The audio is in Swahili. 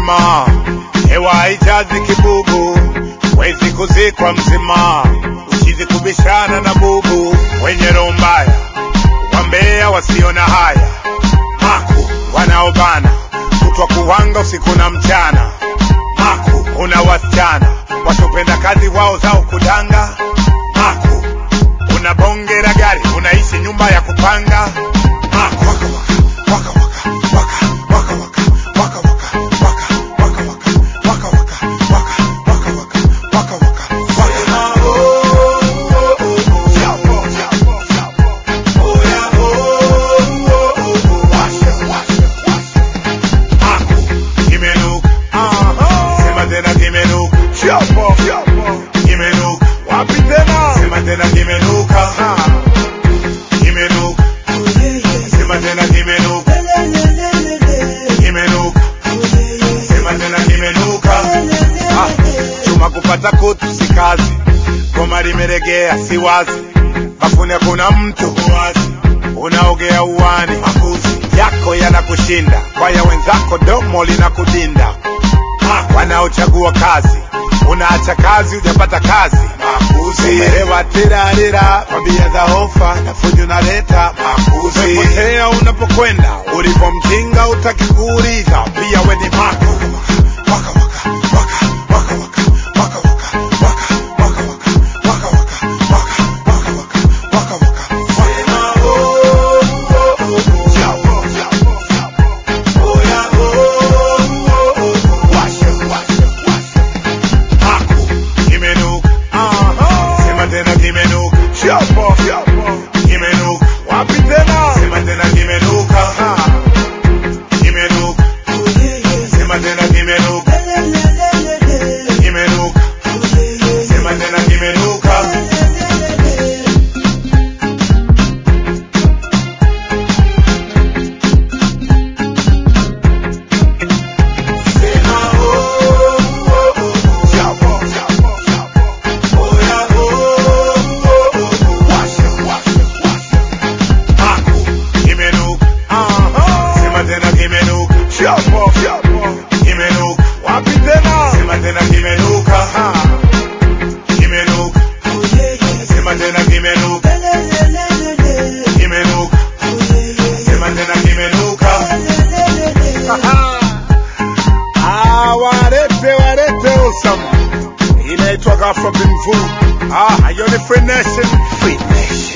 mzima, hewa haijazi kibubu, wezi kuzikwa mzima, usizi kubishana na bubu, wenye roho mbaya, wambea wasiona haya, maku wanaobana, kutwa kuwanga usiku na mchana, maku una wasichana, wasopenda kazi wao zao kudanga, maku una bonge la gari, unaishi nyumba ya kupanga, maku kupata kutu si kazi, goma limeregea si wazi, bafuni kuna mtu wazi, unaogea uwani, makuzi yako yanakushinda, kwa ya wenzako domo linakudinda, wanaochagua kazi, unaacha kazi hujapata kazi, makuzi umerewa tirarira, tabia za hofa na fujo unaleta, makuzi umepotea unapokwenda, ulipo mjinga utaki kuuliza, pia we ni maku inaitwa Ghafla Bin Vu. You're the Free Nation.